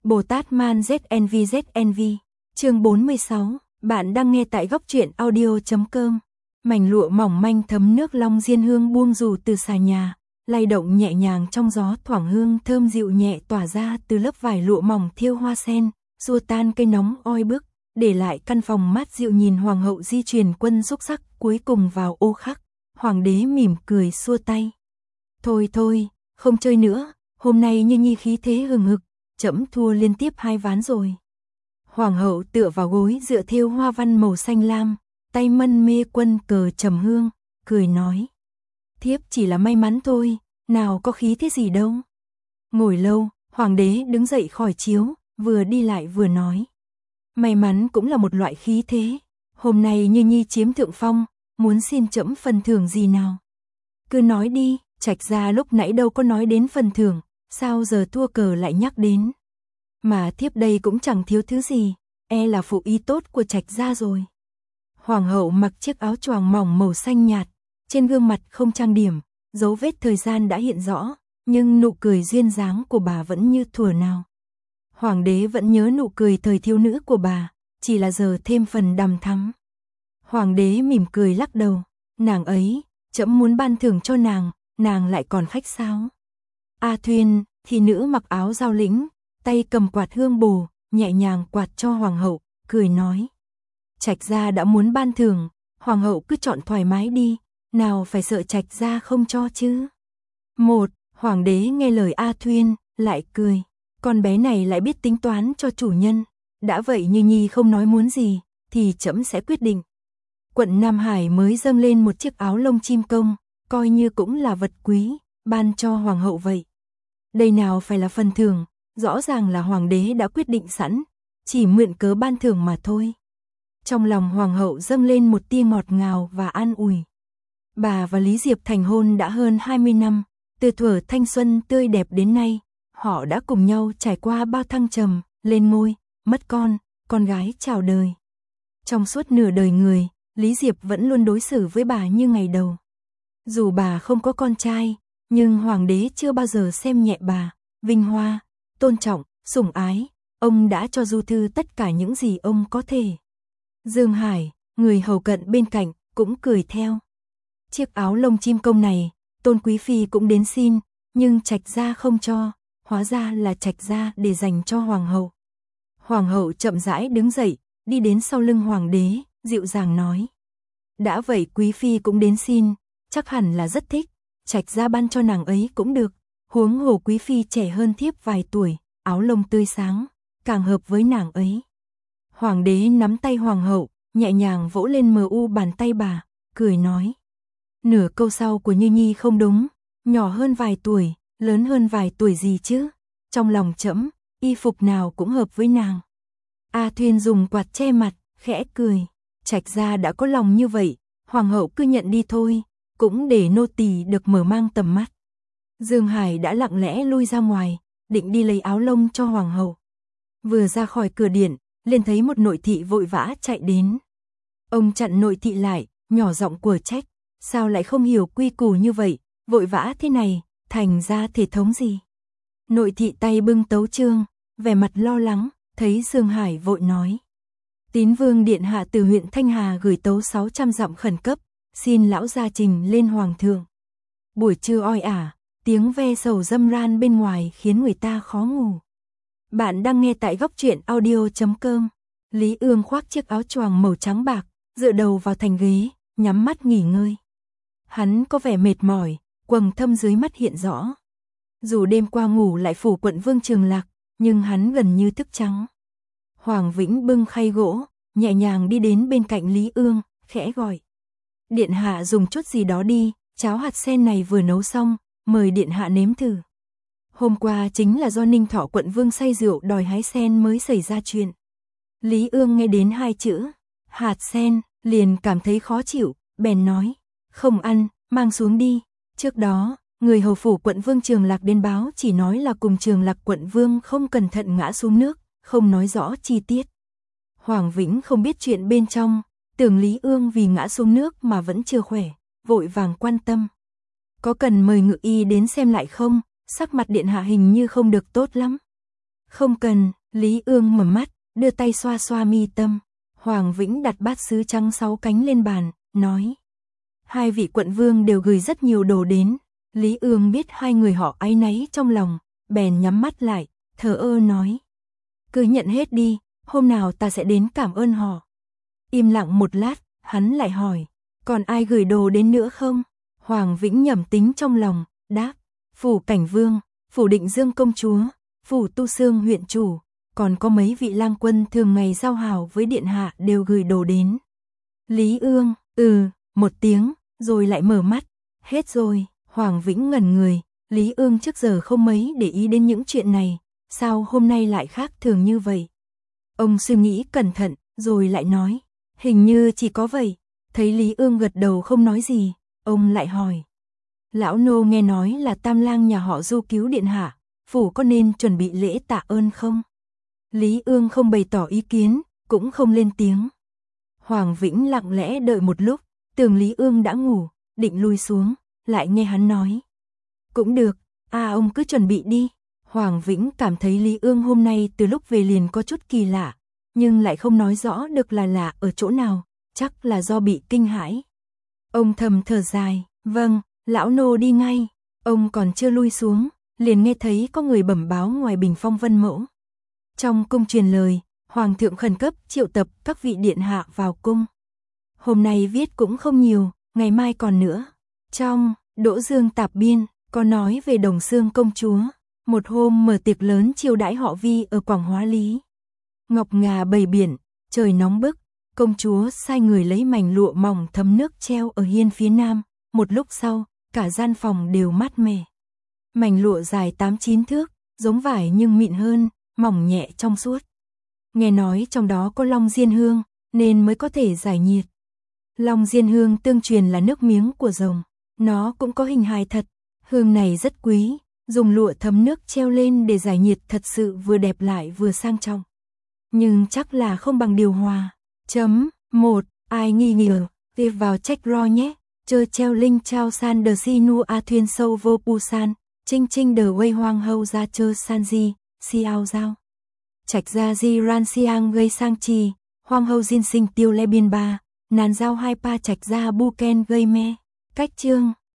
Bồ Tát Man ZNV. Chương 46, bạn đang nghe tại góc truyện audio.com. Mảnh lụa mỏng manh thấm nước long diên hương buông dù từ xà nhà, lay động nhẹ nhàng trong gió, thoảng hương thơm dịu nhẹ tỏa ra từ lớp vải lụa mỏng thêu hoa sen, xua tan cây nóng oi bức, để lại căn phòng mát dịu. Nhìn hoàng hậu di truyền quân xúc sắc cuối cùng vào ô khắc, hoàng đế mỉm cười xua tay. Thôi, không chơi nữa, hôm nay Như Nhi khí thế hừng hực, trẫm thua liên tiếp 2 ván rồi. Hoàng hậu tựa vào gối dựa thêu hoa văn màu xanh lam, tay mân mê quân cờ trầm hương, cười nói. Thiếp chỉ là may mắn thôi, nào có khí thế gì đâu. Ngồi lâu, hoàng đế đứng dậy khỏi chiếu, vừa đi lại vừa nói. May mắn cũng là một loại khí thế, hôm nay Như Nhi chiếm thượng phong, muốn xin trẫm phần thưởng gì nào. Cứ nói đi, Trạch gia lúc nãy đâu có nói đến phần thưởng, sao giờ thua cờ lại nhắc đến. Mà thiếp đây cũng chẳng thiếu thứ gì, e là phụ y tốt của Trạch gia rồi. Hoàng hậu mặc chiếc áo choàng mỏng màu xanh nhạt, trên gương mặt không trang điểm, dấu vết thời gian đã hiện rõ, nhưng nụ cười duyên dáng của bà vẫn như thuở nào. Hoàng đế vẫn nhớ nụ cười thời thiếu nữ của bà, chỉ là giờ thêm phần đằm thắm. Hoàng đế mỉm cười lắc đầu, nàng ấy, trẫm muốn ban thưởng cho nàng lại còn khách sáo. A Thuyên, thị nữ mặc áo giao lĩnh, tay cầm quạt hương bồ, nhẹ nhàng quạt cho hoàng hậu, cười nói. Trạch gia đã muốn ban thưởng, hoàng hậu cứ chọn thoải mái đi, nào phải sợ Trạch gia không cho chứ. Hoàng đế nghe lời A Thuyên, lại cười, con bé này lại biết tính toán cho chủ nhân, đã vậy Như Nhi không nói muốn gì, thì trẫm sẽ quyết định. Quận Nam Hải mới dâng lên một chiếc áo lông chim công, coi như cũng là vật quý, ban cho hoàng hậu vậy. Đây nào phải là phần thưởng, rõ ràng là hoàng đế đã quyết định sẵn, chỉ mượn cớ ban thưởng mà thôi. Trong lòng hoàng hậu dâng lên một tia ngọt ngào và an ủi. Bà và Lý Diệp thành hôn đã hơn 20 năm, từ thuở thanh xuân tươi đẹp đến nay, họ đã cùng nhau trải qua bao thăng trầm, lên ngôi, mất con gái chào đời. Trong suốt nửa đời người, Lý Diệp vẫn luôn đối xử với bà như ngày đầu. Dù bà không có con trai, nhưng hoàng đế chưa bao giờ xem nhẹ bà, vinh hoa, tôn trọng, sủng ái, ông đã cho Du Thư tất cả những gì ông có thể. Dương Hải, người hầu cận bên cạnh, cũng cười theo. Chiếc áo lông chim công này, Tôn Quý Phi cũng đến xin, nhưng Trạch gia không cho, hóa ra là Trạch gia để dành cho hoàng hậu. Hoàng hậu chậm rãi đứng dậy, đi đến sau lưng hoàng đế, dịu dàng nói. Đã vậy Quý Phi cũng đến xin, chắc hẳn là rất thích, Trạch gia ban cho nàng ấy cũng được, huống hồ Quý Phi trẻ hơn thiếp vài tuổi, áo lông tươi sáng, càng hợp với nàng ấy. Hoàng đế nắm tay hoàng hậu, nhẹ nhàng vỗ lên bàn tay bà, cười nói. Nửa câu sau của Như Nhi không đúng, nhỏ hơn vài tuổi, lớn hơn vài tuổi gì chứ, trong lòng trẫm, y phục nào cũng hợp với nàng. A Thuyên dùng quạt che mặt, khẽ cười, Trạch gia đã có lòng như vậy, hoàng hậu cứ nhận đi thôi, cũng để nô tỳ được mở mang tầm mắt. Dương Hải đã lặng lẽ lui ra ngoài, định đi lấy áo lông cho hoàng hậu. Vừa ra khỏi cửa điện, liền thấy một nội thị vội vã chạy đến. Ông chặn nội thị lại, nhỏ giọng của trách, sao lại không hiểu quy củ như vậy, vội vã thế này, thành ra thể thống gì. Nội thị tay bưng tấu chương, vẻ mặt lo lắng, thấy Dương Hải vội nói. Tín vương điện hạ từ huyện Thanh Hà gửi tấu 600 dặm khẩn cấp, xin lão gia trình lên hoàng thượng. Buổi trưa oi ả, tiếng ve sầu râm ran bên ngoài khiến người ta khó ngủ. Bạn đang nghe tại góc truyện audio.com. Lý Ương khoác chiếc áo choàng màu trắng bạc, dựa đầu vào thành ghế, nhắm mắt nghỉ ngơi. Hắn có vẻ mệt mỏi, quầng thâm dưới mắt hiện rõ. Dù đêm qua ngủ lại phủ quận Vương Trường Lạc, nhưng hắn gần như thức trắng. Hoàng Vĩnh bưng khay gỗ, nhẹ nhàng đi đến bên cạnh Lý Ương, khẽ gọi. Điện hạ dùng chút gì đó đi, cháo hạt sen này vừa nấu xong, mời điện hạ nếm thử. Hôm qua chính là do Ninh Thọ quận Vương say rượu đòi hái sen mới xảy ra chuyện. Lý Ương nghe đến 2 chữ, hạt sen, liền cảm thấy khó chịu, bèn nói, không ăn, mang xuống đi. Trước đó, người hầu phủ quận Vương Trường Lạc đến báo chỉ nói là cùng Trường Lạc quận Vương không cẩn thận ngã xuống nước, không nói rõ chi tiết. Hoàng Vĩnh không biết chuyện bên trong, tưởng Lý Ương vì ngã xuống nước mà vẫn chưa khỏe, vội vàng quan tâm. Có cần mời ngự y đến xem lại không? Sắc mặt điện hạ hình như không được tốt lắm. Không cần, Lý Ương mở mắt, đưa tay xoa xoa mi tâm. Hoàng Vĩnh đặt bát sứ trắng 6 cánh lên bàn, nói. Hai vị quận vương đều gửi rất nhiều đồ đến. Lý Ương biết hai người họ áy náy trong lòng, bèn nhắm mắt lại, thờ ơ nói. Cứ nhận hết đi, hôm nào ta sẽ đến cảm ơn họ. Im lặng một lát, hắn lại hỏi. Còn ai gửi đồ đến nữa không? Hoàng Vĩnh nhẩm tính trong lòng, đáp. Phủ Cảnh Vương, Phủ Định Dương công chúa, Phủ Tu Xương huyện chủ, còn có mấy vị lang quân thường ngày giao hảo với điện hạ đều gửi đồ đến. Lý Ương, một tiếng, rồi lại mở mắt. Hết rồi. Hoàng Vĩnh ngẩn người, Lý Ương trước giờ không mấy để ý đến những chuyện này, sao hôm nay lại khác thường như vậy? Ông suy nghĩ cẩn thận, rồi lại nói, hình như chỉ có vậy. Thấy Lý Ương gật đầu không nói gì, ông lại hỏi. Lão nô nghe nói là Tam lang nhà họ Du cứu điện hạ, phủ có nên chuẩn bị lễ tạ ơn không? Lý Ương không bày tỏ ý kiến, cũng không lên tiếng. Hoàng Vĩnh lặng lẽ đợi một lúc, tưởng Lý Ương đã ngủ, định lui xuống, lại nghe hắn nói. Cũng được, ông cứ chuẩn bị đi. Hoàng Vĩnh cảm thấy Lý Ương hôm nay từ lúc về liền có chút kỳ lạ, nhưng lại không nói rõ được là lạ ở chỗ nào, chắc là do bị kinh hãi. Ông thầm thở dài, vâng, lão nô đi ngay. Ông còn chưa lui xuống, liền nghe thấy có người bẩm báo ngoài bình phong Vân Mẫu. Trong cung truyền lời, Hoàng thượng khẩn cấp triệu tập các vị điện hạ vào cung. Hôm nay viết cũng không nhiều, ngày mai còn nữa. Trong Đỗ Dương Tạp Biên, có nói về Đồng Xương công chúa. Một hôm mở tiệc lớn chiêu đãi họ Vi ở Quảng Hóa Lý. Ngọc ngà bầy biển, trời nóng bức, công chúa sai người lấy mảnh lụa mỏng thấm nước treo ở hiên phía nam. Một lúc sau, cả gian phòng đều mát mẻ. Mảnh lụa dài 8-9 thước, giống vải nhưng mịn hơn, mỏng nhẹ trong suốt. Nghe nói trong đó có long diên hương, nên mới có thể giải nhiệt. Long diên hương tương truyền là nước miếng của rồng, nó cũng có hình hài thật. Hương này rất quý, dùng lụa thấm nước treo lên để giải nhiệt thật sự vừa đẹp lại vừa sang trọng. Nhưng chắc là không bằng điều hòa. 1. Ai nghi ngờ, tiếp vào check ro nhé. Chơ treo linh trao san de si nu a thuyên sâu vô pu san, trinh trinh de wei hoang hâu ra chơ san di, xiao giao. Trạch ra di ran siang gây sang chi, hoang hâu diên sinh tiêu le biên ba, nàn giao hai pa trạch ra bu ken gây me. Cách chương